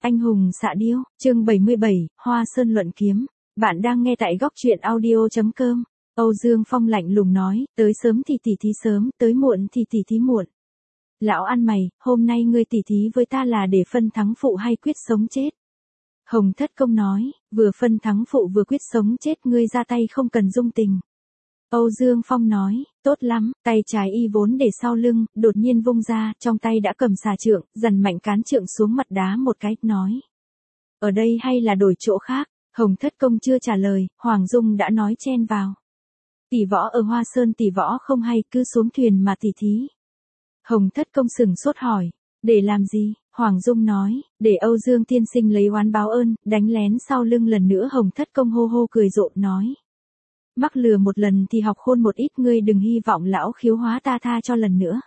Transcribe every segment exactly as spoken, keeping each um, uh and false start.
Anh hùng xạ điêu, chương bảy mươi bảy, Hoa Sơn luận kiếm. Bạn đang nghe tại góc truyện audio chấm com. Âu Dương Phong lạnh lùng nói, tới sớm thì tỉ thí sớm, tới muộn thì tỉ thí muộn. Lão ăn mày, hôm nay ngươi tỉ thí với ta là để phân thắng phụ hay quyết sống chết? Hồng Thất Công nói, vừa phân thắng phụ vừa quyết sống chết, ngươi ra tay không cần dung tình. Âu Dương Phong nói, tốt lắm, tay trái y vốn để sau lưng, đột nhiên vung ra, trong tay đã cầm xà trượng, dằn mạnh cán trượng xuống mặt đá một cái, nói. Ở đây hay là đổi chỗ khác? Hồng Thất Công chưa trả lời, Hoàng Dung đã nói chen vào. Tỷ võ ở Hoa Sơn tỷ võ không hay, cứ xuống thuyền mà tỷ thí. Hồng Thất Công sừng sốt hỏi, để làm gì? Hoàng Dung nói, để Âu Dương tiên sinh lấy oán báo ơn, đánh lén sau lưng lần nữa. Hồng Thất Công hô hô cười rộ nói. Mắc lừa một lần thì học khôn một ít, ngươi đừng hy vọng lão khiếu hóa ta tha cho lần nữa.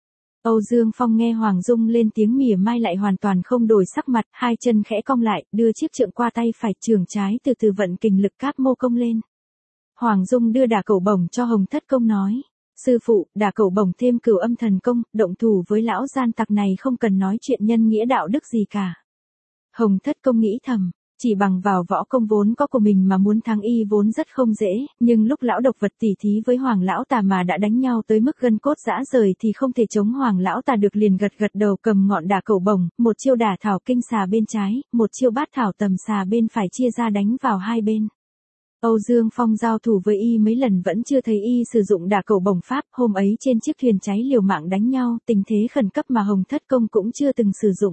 Âu Dương Phong nghe Hoàng Dung lên tiếng mỉa mai lại hoàn toàn không đổi sắc mặt, hai chân khẽ cong lại, đưa chiếc trượng qua tay phải, trường trái từ từ vận kình lực cáp mô công lên. Hoàng Dung đưa đả cẩu bổng cho Hồng Thất Công nói, sư phụ, đả cẩu bổng thêm cửu âm thần công, động thủ với lão gian tặc này không cần nói chuyện nhân nghĩa đạo đức gì cả. Hồng Thất Công nghĩ thầm. Chỉ bằng vào võ công vốn có của mình mà muốn thắng y vốn rất không dễ, nhưng lúc lão độc vật tỉ thí với Hoàng lão tà mà đã đánh nhau tới mức gân cốt rã rời thì không thể chống Hoàng lão tà được, liền gật gật đầu cầm ngọn đả cẩu bổng, một chiêu đả thảo kinh xà bên trái, một chiêu bát thảo tầm xà bên phải chia ra đánh vào hai bên. Âu Dương Phong giao thủ với y mấy lần vẫn chưa thấy y sử dụng đả cẩu bổng pháp, hôm ấy trên chiếc thuyền cháy liều mạng đánh nhau, tình thế khẩn cấp mà Hồng Thất Công cũng chưa từng sử dụng.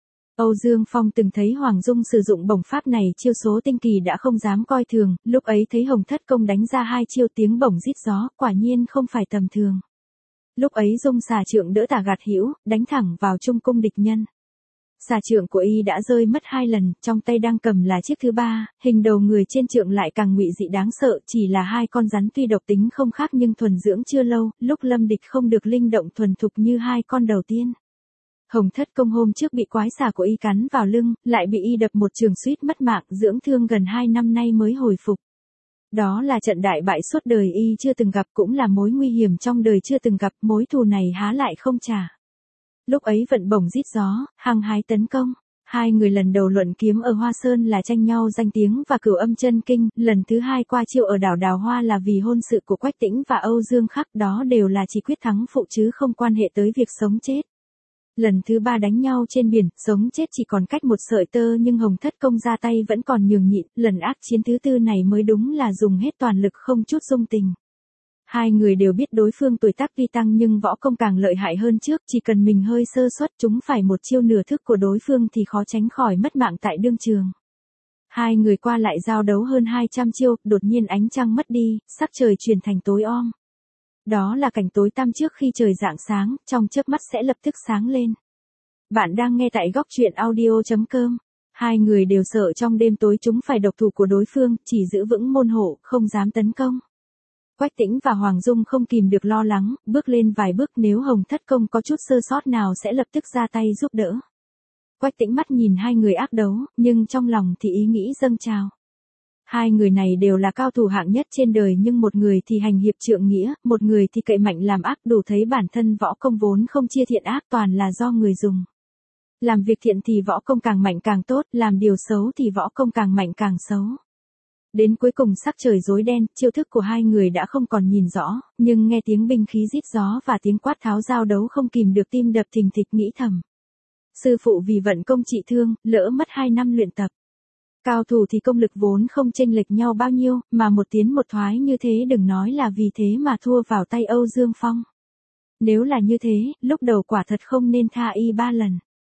Âu Dương Phong từng thấy Hoàng Dung sử dụng bổng pháp này, chiêu số tinh kỳ đã không dám coi thường, lúc ấy thấy Hồng Thất Công đánh ra hai chiêu tiếng bổng rít gió, quả nhiên không phải tầm thường. Lúc ấy Dung xà trượng đỡ tả gạt hữu, đánh thẳng vào trung cung địch nhân. Xà trượng của y đã rơi mất hai lần, trong tay đang cầm là chiếc thứ ba, hình đầu người trên trượng lại càng ngụy dị đáng sợ, chỉ là hai con rắn tuy độc tính không khác nhưng thuần dưỡng chưa lâu, lúc lâm địch không được linh động thuần thục như hai con đầu tiên. Hồng Thất Công hôm trước bị quái xà của y cắn vào lưng, lại bị y đập một trường suýt mất mạng, dưỡng thương gần hai năm nay mới hồi phục. Đó là trận đại bại suốt đời y chưa từng gặp, cũng là mối nguy hiểm trong đời chưa từng gặp, mối thù này há lại không trả. Lúc ấy vận bổng rít gió, hăng hái tấn công. Hai người lần đầu luận kiếm ở Hoa Sơn là tranh nhau danh tiếng và cửu âm chân kinh, lần thứ hai qua chiêu ở đảo Đào Hoa là vì hôn sự của Quách Tĩnh và Âu Dương Khắc, đó đều là chỉ quyết thắng phụ chứ không quan hệ tới việc sống chết. Lần thứ ba đánh nhau trên biển, sống chết chỉ còn cách một sợi tơ nhưng Hồng Thất Công ra tay vẫn còn nhường nhịn, lần ác chiến thứ tư này mới đúng là dùng hết toàn lực không chút dung tình. Hai người đều biết đối phương tuổi tác tuy tăng nhưng võ công càng lợi hại hơn trước, chỉ cần mình hơi sơ suất chúng phải một chiêu nửa thức của đối phương thì khó tránh khỏi mất mạng tại đương trường. Hai người qua lại giao đấu hơn hai trăm chiêu, đột nhiên ánh trăng mất đi, sắc trời chuyển thành tối om. Đó là cảnh tối tăm trước khi trời rạng sáng, trong chớp mắt sẽ lập tức sáng lên. Bạn đang nghe tại góc truyện audio chấm com. Hai người đều sợ trong đêm tối chúng phải độc thủ của đối phương, chỉ giữ vững môn hộ, không dám tấn công. Quách Tĩnh và Hoàng Dung không kìm được lo lắng, bước lên vài bước, nếu Hồng Thất Công có chút sơ sót nào sẽ lập tức ra tay giúp đỡ. Quách Tĩnh mắt nhìn hai người ác đấu, nhưng trong lòng thì ý nghĩ dâng trào. Hai người này đều là cao thủ hạng nhất trên đời nhưng một người thì hành hiệp trượng nghĩa, một người thì cậy mạnh làm ác, đủ thấy bản thân võ công vốn không chia thiện ác, toàn là do người dùng. Làm việc thiện thì võ công càng mạnh càng tốt, làm điều xấu thì võ công càng mạnh càng xấu. Đến cuối cùng sắc trời rối đen, chiêu thức của hai người đã không còn nhìn rõ, nhưng nghe tiếng binh khí rít gió và tiếng quát tháo giao đấu không kìm được tim đập thình thịch, nghĩ thầm. Sư phụ vì vận công trị thương, lỡ mất hai năm luyện tập. Cao thủ thì công lực vốn không chênh lệch nhau bao nhiêu, mà một tiến một thoái như thế đừng nói là vì thế mà thua vào tay Âu Dương Phong. Nếu là như thế, lúc đầu quả thật không nên tha y ba lần.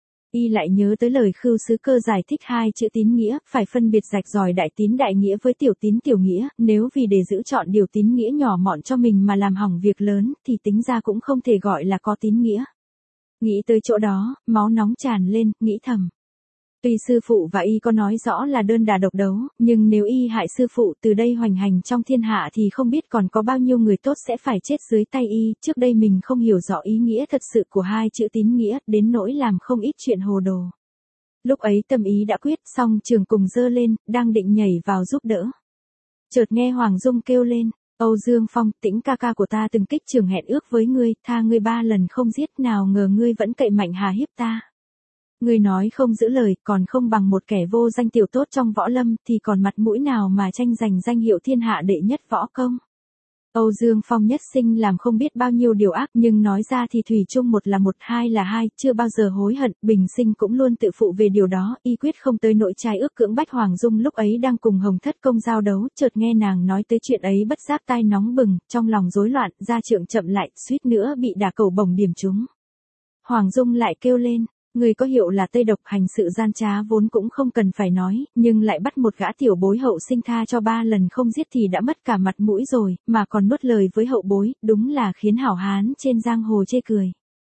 Y lại nhớ tới lời Khưu Sứ Cơ giải thích hai chữ tín nghĩa, phải phân biệt rạch ròi đại tín đại nghĩa với tiểu tín tiểu nghĩa, nếu vì để giữ chọn điều tín nghĩa nhỏ mọn cho mình mà làm hỏng việc lớn, thì tính ra cũng không thể gọi là có tín nghĩa. Nghĩ tới chỗ đó, máu nóng tràn lên, nghĩ thầm. Tuy sư phụ và y có nói rõ là đơn đà độc đấu, nhưng nếu y hại sư phụ từ đây hoành hành trong thiên hạ thì không biết còn có bao nhiêu người tốt sẽ phải chết dưới tay y, trước đây mình không hiểu rõ ý nghĩa thật sự của hai chữ tín nghĩa, đến nỗi làm không ít chuyện hồ đồ. Lúc ấy tâm ý đã quyết, xong trường cùng giơ lên, đang định nhảy vào giúp đỡ. Chợt nghe Hoàng Dung kêu lên, Âu Dương Phong, Tĩnh ca ca của ta từng kích trường hẹn ước với ngươi, tha ngươi ba lần không giết, nào ngờ ngươi vẫn cậy mạnh hà hiếp ta. Ngươi nói không giữ lời, còn không bằng một kẻ vô danh tiểu tốt trong võ lâm, thì còn mặt mũi nào mà tranh giành danh hiệu thiên hạ đệ nhất võ công. Âu Dương Phong nhất sinh làm không biết bao nhiêu điều ác, nhưng nói ra thì thủy chung một là một, hai là hai, chưa bao giờ hối hận, bình sinh cũng luôn tự phụ về điều đó, y quyết không tới nỗi trai ước cưỡng bách Hoàng Dung. Lúc ấy đang cùng Hồng Thất Công giao đấu, chợt nghe nàng nói tới chuyện ấy bất giác tai nóng bừng, trong lòng rối loạn, ra trượng chậm lại, suýt nữa bị đả cầu bổng điểm trúng. Hoàng Dung lại kêu lên, người có hiệu là Tây Độc, hành sự gian trá vốn cũng không cần phải nói, nhưng lại bắt một gã tiểu bối hậu sinh tha cho ba lần không giết thì đã mất cả mặt mũi rồi, mà còn nuốt lời với hậu bối, đúng là khiến hảo hán trên giang hồ chê cười.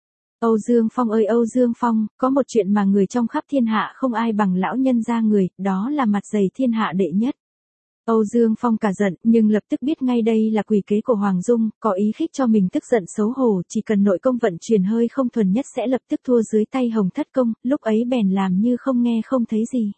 Âu Dương Phong ơi Âu Dương Phong, có một chuyện mà người trong khắp thiên hạ không ai bằng lão nhân gia người, đó là mặt dày thiên hạ đệ nhất. Âu Dương Phong cả giận, nhưng lập tức biết ngay đây là quỷ kế của Hoàng Dung, có ý khích cho mình tức giận xấu hổ, chỉ cần nội công vận chuyển hơi không thuần nhất sẽ lập tức thua dưới tay Hồng Thất Công, lúc ấy bèn làm như không nghe không thấy gì.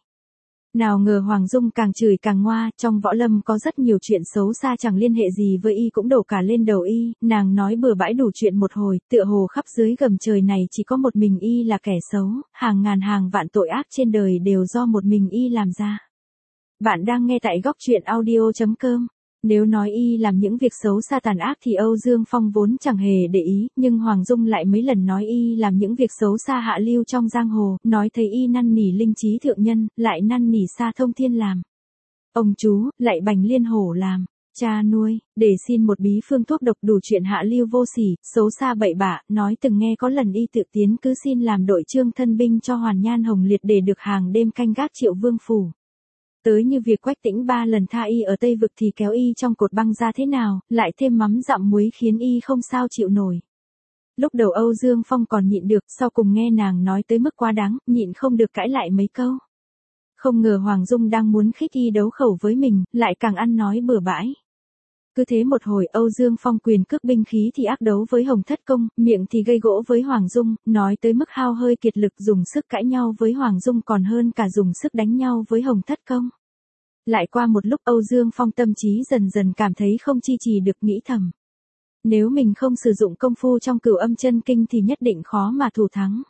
Nào ngờ Hoàng Dung càng chửi càng ngoa, trong võ lâm có rất nhiều chuyện xấu xa chẳng liên hệ gì với y cũng đổ cả lên đầu y, nàng nói bừa bãi đủ chuyện một hồi, tựa hồ khắp dưới gầm trời này chỉ có một mình y là kẻ xấu, hàng ngàn hàng vạn tội ác trên đời đều do một mình y làm ra. Bạn đang nghe tại góc truyện audio chấm com. Nếu nói y làm những việc xấu xa tàn ác thì Âu Dương Phong vốn chẳng hề để ý, nhưng Hoàng Dung lại mấy lần nói y làm những việc xấu xa hạ lưu trong giang hồ, nói thấy y năn nỉ linh trí thượng nhân, lại năn nỉ Sa Thông Thiên làm. Ông chú, lại bành liên hổ làm. Cha nuôi, để xin một bí phương thuốc độc đủ chuyện hạ lưu vô sỉ, xấu xa bậy bạ, nói từng nghe có lần y tự tiến cứ xin làm đội trương thân binh cho Hoàn Nhan Hồng Liệt để được hàng đêm canh gác Triệu Vương phủ. Tới như việc Quách Tĩnh ba lần tha y ở Tây Vực thì kéo y trong cột băng ra thế nào, lại thêm mắm dặm muối khiến y không sao chịu nổi. Lúc đầu Âu Dương Phong còn nhịn được, sau cùng nghe nàng nói tới mức quá đáng, nhịn không được cãi lại mấy câu. Không ngờ Hoàng Dung đang muốn khích y đấu khẩu với mình, lại càng ăn nói bừa bãi. Cứ thế một hồi Âu Dương Phong quyền cước binh khí thì ác đấu với Hồng Thất Công, miệng thì gây gỗ với Hoàng Dung, nói tới mức hao hơi kiệt lực dùng sức cãi nhau với Hoàng Dung còn hơn cả dùng sức đánh nhau với Hồng Thất Công. Lại qua một lúc Âu Dương Phong tâm trí dần dần cảm thấy không chi trì được, nghĩ thầm. Nếu mình không sử dụng công phu trong Cửu Âm Chân Kinh thì nhất định khó mà thủ thắng.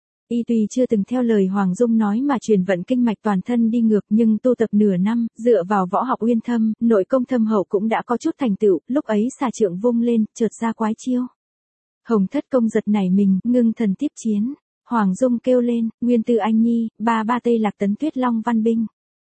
Y tuy chưa từng theo lời Hoàng Dung nói mà truyền vận kinh mạch toàn thân đi ngược, nhưng tu tập nửa năm, dựa vào võ học uyên thâm, nội công thâm hậu cũng đã có chút thành tựu, lúc ấy xà trượng vung lên, chợt ra quái chiêu. Hồng Thất Công giật nảy mình, ngưng thần tiếp chiến. Hoàng Dung kêu lên, Nguyên Tư Anh Nhi, ba ba Tây Lạc Tấn Tuyết Long Văn Binh.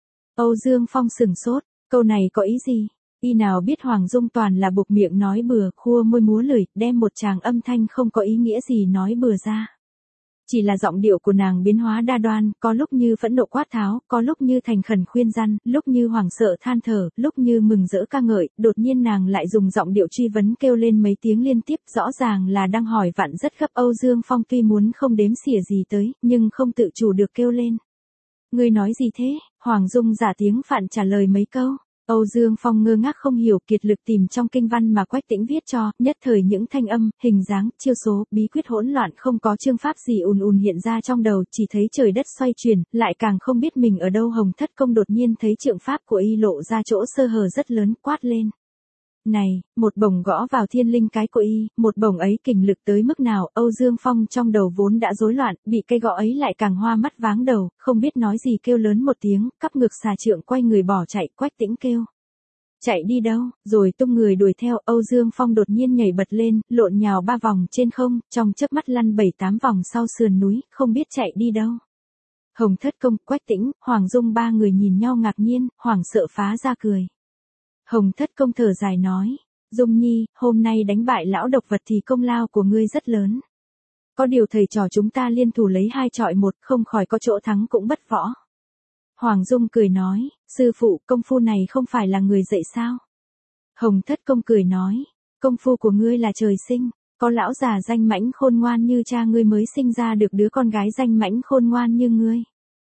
Âu Dương Phong sửng sốt, câu này có ý gì? Y nào biết Hoàng Dung toàn là buộc miệng nói bừa, khua môi múa lưỡi, đem một tràng âm thanh không có ý nghĩa gì nói bừa ra. Chỉ là giọng điệu của nàng biến hóa đa đoan, có lúc như phẫn nộ quát tháo, có lúc như thành khẩn khuyên răn, lúc như hoảng sợ than thở, lúc như mừng rỡ ca ngợi, đột nhiên nàng lại dùng giọng điệu truy vấn kêu lên mấy tiếng liên tiếp, rõ ràng là đang hỏi vặn rất gấp. Âu Dương Phong tuy muốn không đếm xỉa gì tới, nhưng không tự chủ được kêu lên. Ngươi nói gì thế? Hoàng Dung giả tiếng Phạn trả lời mấy câu. Âu Dương Phong ngơ ngác không hiểu, kiệt lực tìm trong kinh văn mà Quách Tĩnh viết cho, nhất thời những thanh âm, hình dáng, chiêu số, bí quyết hỗn loạn, không có chương pháp gì ùn ùn hiện ra trong đầu, chỉ thấy trời đất xoay chuyển, lại càng không biết mình ở đâu. Hồng Thất Công đột nhiên thấy trượng pháp của y lộ ra chỗ sơ hở rất lớn, quát lên. Này, một bổng gõ vào thiên linh cái của y, một bổng ấy kình lực tới mức nào? Âu Dương Phong trong đầu vốn đã rối loạn, bị cây gõ ấy lại càng hoa mắt váng đầu, không biết nói gì kêu lớn một tiếng, cắp ngược xà trượng quay người bỏ chạy. Quách Tĩnh kêu. Chạy đi đâu? Rồi tung người đuổi theo. Âu Dương Phong đột nhiên nhảy bật lên, lộn nhào ba vòng trên không, trong chớp mắt lăn bảy tám vòng sau sườn núi, không biết chạy đi đâu. Hồng Thất Công, Quách Tĩnh, Hoàng Dung ba người nhìn nhau ngạc nhiên, hoảng sợ phá ra cười. Hồng Thất Công thở dài nói, Dung Nhi, hôm nay đánh bại lão độc vật thì công lao của ngươi rất lớn. Có điều thầy trò chúng ta liên thủ lấy hai chọi một, không khỏi có chỗ thắng cũng bất võ. Hoàng Dung cười nói, sư phụ, công phu này không phải là người dạy sao? Hồng Thất Công cười nói, công phu của ngươi là trời sinh, có lão già danh mãnh khôn ngoan như cha ngươi mới sinh ra được đứa con gái danh mãnh khôn ngoan như ngươi.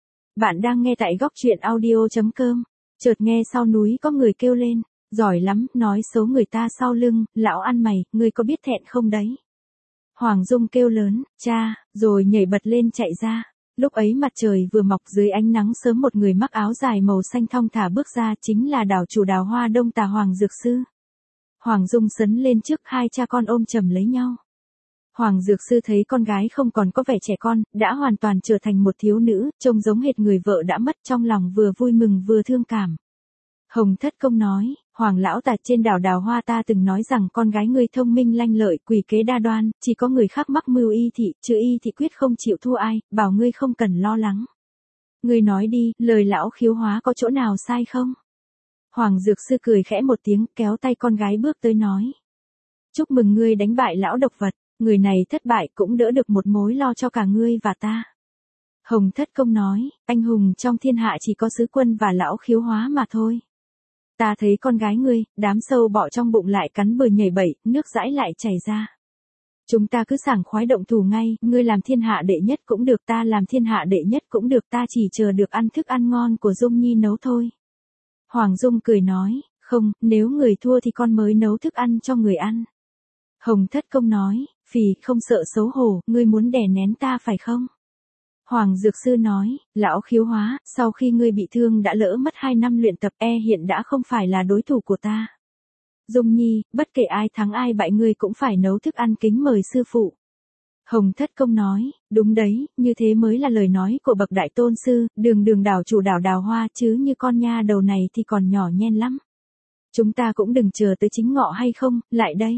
Bạn đang nghe tại góc truyện audio chấm com. Chợt nghe sau núi có người kêu lên, giỏi lắm, nói xấu người ta sau lưng, lão ăn mày, ngươi có biết thẹn không đấy? Hoàng Dung kêu lớn, cha, rồi nhảy bật lên chạy ra. Lúc ấy mặt trời vừa mọc, dưới ánh nắng sớm một người mặc áo dài màu xanh thong thả bước ra, chính là đảo chủ Đào Hoa Đông Tà Hoàng Dược Sư. Hoàng Dung sấn lên trước, hai cha con ôm chầm lấy nhau. Hoàng Dược Sư thấy con gái không còn có vẻ trẻ con, đã hoàn toàn trở thành một thiếu nữ, trông giống hệt người vợ đã mất, trong lòng vừa vui mừng vừa thương cảm. Hồng Thất Công nói, Hoàng lão tà, trên đảo Đào Hoa ta từng nói rằng con gái ngươi thông minh lanh lợi, quỷ kế đa đoan, chỉ có người khác mắc mưu y thị, chứ y thị quyết không chịu thua ai, bảo ngươi không cần lo lắng. Ngươi nói đi, lời lão Khiếu Hóa có chỗ nào sai không? Hoàng Dược Sư cười khẽ một tiếng, kéo tay con gái bước tới nói. Chúc mừng ngươi đánh bại lão độc vật, người này thất bại cũng đỡ được một mối lo cho cả ngươi và ta. Hồng Thất Công nói, anh hùng trong thiên hạ chỉ có sứ quân và lão Khiếu Hóa mà thôi. Ta thấy con gái ngươi, đám sâu bọ trong bụng lại cắn bừa nhảy bẩy, nước dãi lại chảy ra. Chúng ta cứ sảng khoái động thủ ngay, ngươi làm thiên hạ đệ nhất cũng được, ta làm thiên hạ đệ nhất cũng được, ta chỉ chờ được ăn thức ăn ngon của Dung Nhi nấu thôi. Hoàng Dung cười nói, không, nếu người thua thì con mới nấu thức ăn cho người ăn. Hồng Thất Công nói, phì, không sợ xấu hổ, ngươi muốn đè nén ta phải không? Hoàng Dược Sư nói, lão Khiếu Hóa, sau khi ngươi bị thương đã lỡ mất hai năm luyện tập, e hiện đã không phải là đối thủ của ta. Dung Nhi, bất kể ai thắng ai bại ngươi cũng phải nấu thức ăn kính mời sư phụ. Hồng Thất Công nói, đúng đấy, như thế mới là lời nói của bậc đại tôn sư, đường đường đảo chủ đảo Đào Hoa, chứ như con nha đầu này thì còn nhỏ nhen lắm. Chúng ta cũng đừng chờ tới chính ngọ hay không, lại đây.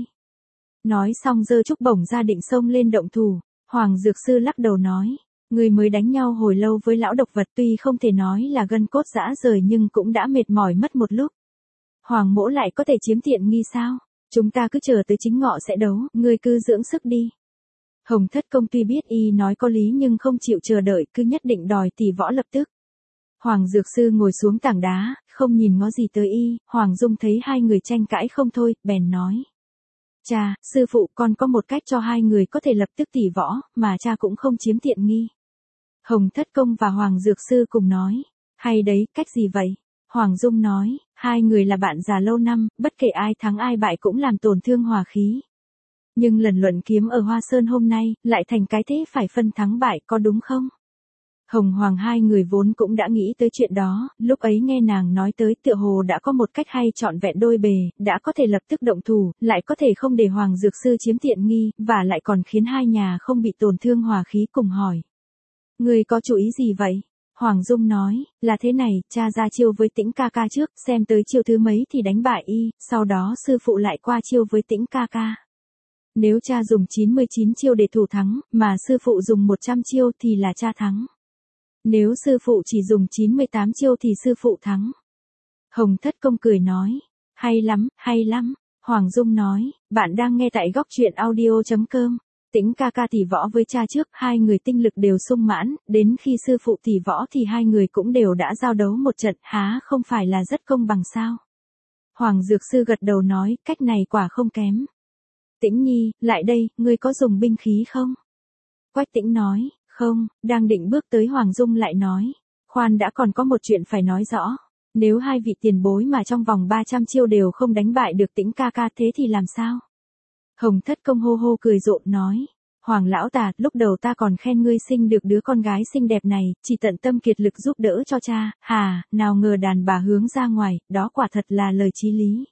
Nói xong giơ trúc bổng ra định xông lên động thủ, Hoàng Dược Sư lắc đầu nói, người mới đánh nhau hồi lâu với lão độc vật, tuy không thể nói là gân cốt rã rời nhưng cũng đã mệt mỏi mất một lúc. Hoàng mỗ lại có thể chiếm tiện nghi sao? Chúng ta cứ chờ tới chính ngọ sẽ đấu, ngươi cứ dưỡng sức đi. Hồng Thất Công tuy biết y nói có lý nhưng không chịu chờ đợi, cứ nhất định đòi tỷ võ lập tức. Hoàng Dược Sư ngồi xuống tảng đá, không nhìn ngó gì tới y, Hoàng Dung thấy hai người tranh cãi không thôi, bèn nói. Cha, sư phụ, con có một cách cho hai người có thể lập tức tỷ võ, mà cha cũng không chiếm tiện nghi. Hồng Thất Công và Hoàng Dược Sư cùng nói. Hay đấy, cách gì vậy? Hoàng Dung nói, hai người là bạn già lâu năm, bất kể ai thắng ai bại cũng làm tổn thương hòa khí. Nhưng lần luận kiếm ở Hoa Sơn hôm nay, lại thành cái thế phải phân thắng bại, có đúng không? Hồng Hoàng hai người vốn cũng đã nghĩ tới chuyện đó, lúc ấy nghe nàng nói tới tựa hồ đã có một cách hay trọn vẹn đôi bề, đã có thể lập tức động thủ, lại có thể không để Hoàng Dược Sư chiếm tiện nghi, và lại còn khiến hai nhà không bị tổn thương hòa khí, cùng hỏi. Người có chủ ý gì vậy? Hoàng Dung nói, là thế này, cha ra chiêu với Tĩnh ca ca trước, xem tới chiêu thứ mấy thì đánh bại y, sau đó sư phụ lại qua chiêu với Tĩnh ca ca. Nếu cha dùng chín mươi chín chiêu để thủ thắng, mà sư phụ dùng một trăm chiêu thì là cha thắng. Nếu sư phụ chỉ dùng chín mươi tám chiêu thì sư phụ thắng. Hồng Thất Công cười nói, hay lắm, hay lắm. Hoàng Dung nói, bạn đang nghe tại góc truyện audio chấm com. Tĩnh ca ca tỷ võ với cha trước, hai người tinh lực đều sung mãn, đến khi sư phụ tỷ võ thì hai người cũng đều đã giao đấu một trận, há không phải là rất công bằng sao? Hoàng Dược Sư gật đầu nói, cách này quả không kém. Tĩnh Nhi, lại đây, ngươi có dùng binh khí không? Quách Tĩnh nói, không, đang định bước tới Hoàng Dung lại nói, khoan đã, còn có một chuyện phải nói rõ. Nếu hai vị tiền bối mà trong vòng ba trăm chiêu đều không đánh bại được Tĩnh ca ca thế thì làm sao? Hồng Thất Công hô hô cười rộ nói, Hoàng lão tà, lúc đầu ta còn khen ngươi sinh được đứa con gái xinh đẹp này, chỉ tận tâm kiệt lực giúp đỡ cho cha, hà, nào ngờ đàn bà hướng ra ngoài, đó quả thật là lời chí lý.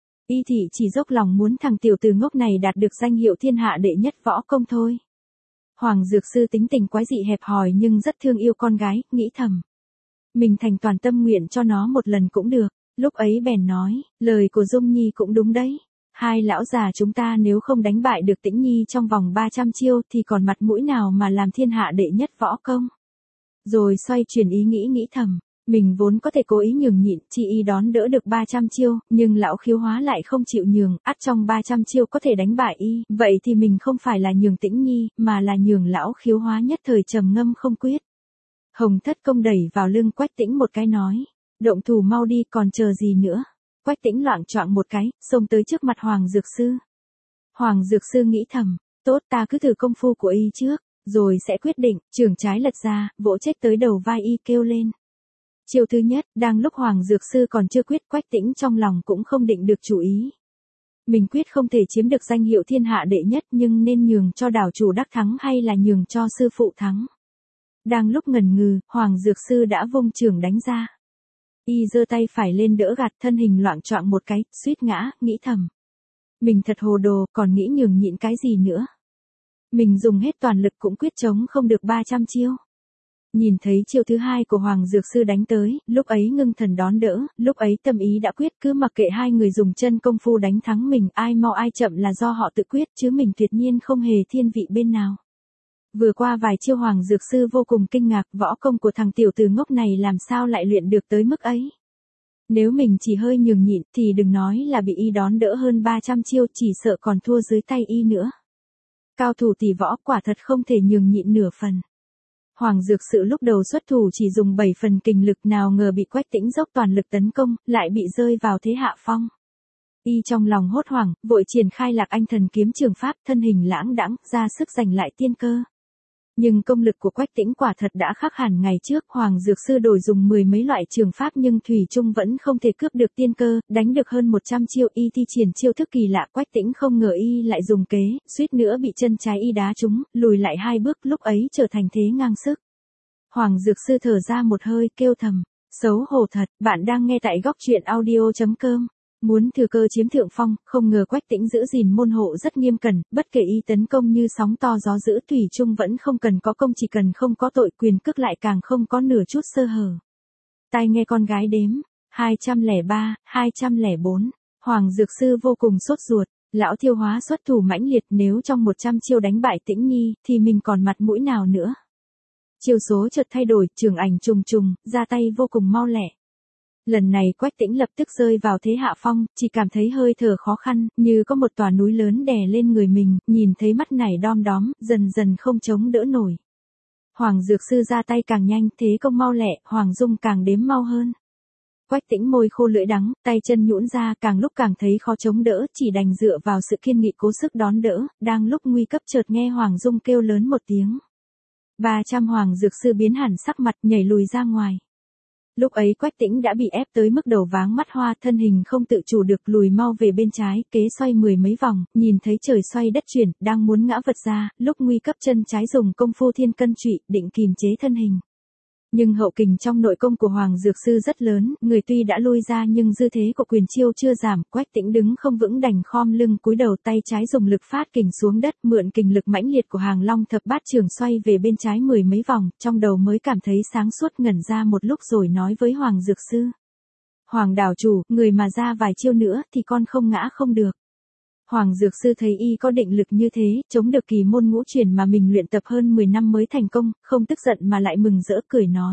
Y thị chỉ dốc lòng muốn thằng tiểu tử ngốc này đạt được danh hiệu thiên hạ đệ nhất võ công thôi. Hoàng Dược Sư tính tình quái dị hẹp hòi nhưng rất thương yêu con gái, nghĩ thầm. Mình thành toàn tâm nguyện cho nó một lần cũng được, lúc ấy bèn nói, lời của Dung Nhi cũng đúng đấy. Hai lão già chúng ta nếu không đánh bại được Tĩnh Nhi trong vòng ba trăm chiêu thì còn mặt mũi nào mà làm thiên hạ đệ nhất võ công. Rồi xoay chuyển ý nghĩ nghĩ thầm, mình vốn có thể cố ý nhường nhịn, chỉ y đón đỡ được ba trăm chiêu, nhưng lão Khiếu Hóa lại không chịu nhường, ắt trong ba trăm chiêu có thể đánh bại y, vậy thì mình không phải là nhường Tĩnh Nhi, mà là nhường lão Khiếu Hóa, nhất thời trầm ngâm không quyết. Hồng Thất Công đẩy vào lưng Quách Tĩnh một cái nói, động thủ mau đi, còn chờ gì nữa. Quách Tĩnh loạng choạng một cái, xông tới trước mặt Hoàng Dược Sư. Hoàng Dược Sư nghĩ thầm, tốt, ta cứ thử công phu của y trước, rồi sẽ quyết định, chưởng trái lật ra, vỗ chết tới đầu vai y, kêu lên. Chiêu thứ nhất, đang lúc Hoàng Dược Sư còn chưa quyết, Quách Tĩnh trong lòng cũng không định được chủ ý. Mình quyết không thể chiếm được danh hiệu thiên hạ đệ nhất, nhưng nên nhường cho đảo chủ đắc thắng hay là nhường cho sư phụ thắng. Đang lúc ngần ngừ, Hoàng Dược Sư đã vung chưởng đánh ra. Y giơ tay phải lên đỡ gạt, thân hình loạng choạng một cái, suýt ngã, nghĩ thầm. Mình thật hồ đồ, còn nghĩ nhường nhịn cái gì nữa. Mình dùng hết toàn lực cũng quyết chống không được ba trăm chiêu. Nhìn thấy chiêu thứ hai của Hoàng Dược Sư đánh tới, lúc ấy ngưng thần đón đỡ, lúc ấy tâm ý đã quyết, cứ mặc kệ hai người dùng chân công phu đánh thắng mình, ai mau ai chậm là do họ tự quyết, chứ mình tuyệt nhiên không hề thiên vị bên nào. Vừa qua vài chiêu Hoàng Dược Sư vô cùng kinh ngạc, võ công của thằng tiểu tử ngốc này làm sao lại luyện được tới mức ấy. Nếu mình chỉ hơi nhường nhịn thì đừng nói là bị y đón đỡ hơn ba trăm chiêu, chỉ sợ còn thua dưới tay y nữa. Cao thủ tỷ võ quả thật không thể nhường nhịn nửa phần. Hoàng Dược Sự lúc đầu xuất thủ chỉ dùng bảy phần kình lực, nào ngờ bị Quách Tĩnh dốc toàn lực tấn công, lại bị rơi vào thế hạ phong. Y trong lòng hốt hoảng, vội triển khai Lạc Anh Thần Kiếm Trường Pháp, thân hình lãng đãng, ra sức giành lại tiên cơ. Nhưng công lực của Quách Tĩnh quả thật đã khác hẳn ngày trước, Hoàng Dược Sư đổi dùng mười mấy loại trường pháp nhưng thủy chung vẫn không thể cướp được tiên cơ, đánh được hơn một trăm chiêu, y thi triển chiêu thức kỳ lạ, Quách Tĩnh không ngờ y lại dùng kế, suýt nữa bị chân trái y đá trúng, lùi lại hai bước, lúc ấy trở thành thế ngang sức. Hoàng Dược Sư thở ra một hơi, kêu thầm, xấu hổ thật. Bạn đang nghe tại góc truyện audio chấm com. Muốn thừa cơ chiếm thượng phong, không ngờ Quách Tĩnh giữ gìn môn hộ rất nghiêm cẩn, bất kể y tấn công như sóng to gió dữ, thủy chung vẫn không cần có công, chỉ cần không có tội, quyền cước lại càng không có nửa chút sơ hở. Tai nghe con gái đếm, hai trăm lẻ ba, hai trăm lẻ bốn, Hoàng Dược Sư vô cùng sốt ruột, lão Thiêu Hóa xuất thủ mãnh liệt, nếu trong một trăm chiêu đánh bại Tĩnh Nhi, thì mình còn mặt mũi nào nữa. Chiêu số chợt thay đổi, trường ảnh trùng trùng, ra tay vô cùng mau lẹ. Lần này Quách Tĩnh lập tức rơi vào thế hạ phong, chỉ cảm thấy hơi thở khó khăn, như có một tòa núi lớn đè lên người mình, nhìn thấy mắt nảy đom đóm, dần dần không chống đỡ nổi. Hoàng Dược Sư ra tay càng nhanh, thế công mau lẹ, Hoàng Dung càng đếm mau hơn. Quách Tĩnh môi khô lưỡi đắng, tay chân nhũn ra, càng lúc càng thấy khó chống đỡ, chỉ đành dựa vào sự kiên nghị cố sức đón đỡ, đang lúc nguy cấp chợt nghe Hoàng Dung kêu lớn một tiếng. ba trăm Hoàng Dược Sư biến hẳn sắc mặt, nhảy lùi ra ngoài. Lúc ấy Quách Tĩnh đã bị ép tới mức đầu váng mắt hoa, thân hình không tự chủ được lùi mau về bên trái, kế xoay mười mấy vòng, nhìn thấy trời xoay đất chuyển, đang muốn ngã vật ra, lúc nguy cấp chân trái dùng công phu thiên cân trụy, định kìm chế thân hình. Nhưng hậu kình trong nội công của Hoàng Dược Sư rất lớn, người tuy đã lui ra nhưng dư thế của quyền chiêu chưa giảm, Quách Tĩnh đứng không vững đành khom lưng cúi đầu, tay trái dùng lực phát kình xuống đất, mượn kình lực mãnh liệt của Hàng Long Thập Bát Trường xoay về bên trái mười mấy vòng, trong đầu mới cảm thấy sáng suốt, ngẩn ra một lúc rồi nói với Hoàng Dược Sư. Hoàng đảo chủ, người mà ra vài chiêu nữa thì con không ngã không được. Hoàng Dược Sư thấy y có định lực như thế, chống được kỳ môn ngũ truyền mà mình luyện tập hơn mười năm mới thành công, không tức giận mà lại mừng rỡ cười nói.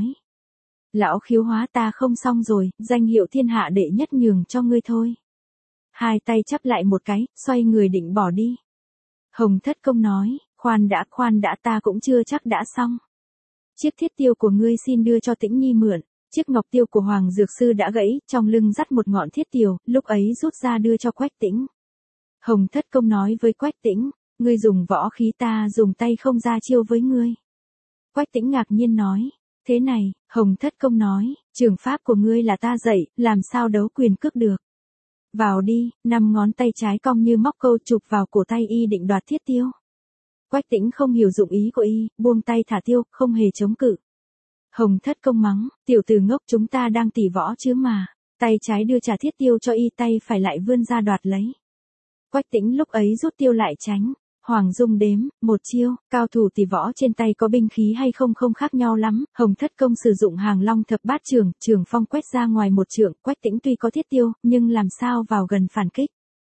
Lão Khiếu Hóa, ta không xong rồi, danh hiệu thiên hạ đệ nhất nhường cho ngươi thôi. Hai tay chắp lại một cái, xoay người định bỏ đi. Hồng Thất Công nói, khoan đã khoan đã, ta cũng chưa chắc đã xong. Chiếc thiết tiêu của ngươi xin đưa cho Tĩnh Nhi mượn. Chiếc ngọc tiêu của Hoàng Dược Sư đã gãy, trong lưng dắt một ngọn thiết tiêu, lúc ấy rút ra đưa cho Quách Tĩnh. Hồng Thất Công nói với Quách Tĩnh, ngươi dùng võ khí, ta dùng tay không ra chiêu với ngươi. Quách Tĩnh ngạc nhiên nói, thế này, Hồng Thất Công nói, trường pháp của ngươi là ta dạy, làm sao đấu quyền cước được. Vào đi, năm ngón tay trái cong như móc câu chụp vào cổ tay y định đoạt thiết tiêu. Quách Tĩnh không hiểu dụng ý của y, buông tay thả tiêu, không hề chống cự. Hồng Thất Công mắng, tiểu tử ngốc, chúng ta đang tỉ võ chứ mà. Tay trái đưa trả thiết tiêu cho y, tay phải lại vươn ra đoạt lấy. Quách Tĩnh lúc ấy rút tiêu lại tránh. Hoàng Dung đếm, một chiêu, cao thủ tỷ võ trên tay có binh khí hay không không khác nhau lắm. Hồng Thất Công sử dụng Hàng Long Thập Bát Trường, trường phong quét ra ngoài một trượng, Quách Tĩnh tuy có thiết tiêu, nhưng làm sao vào gần phản kích.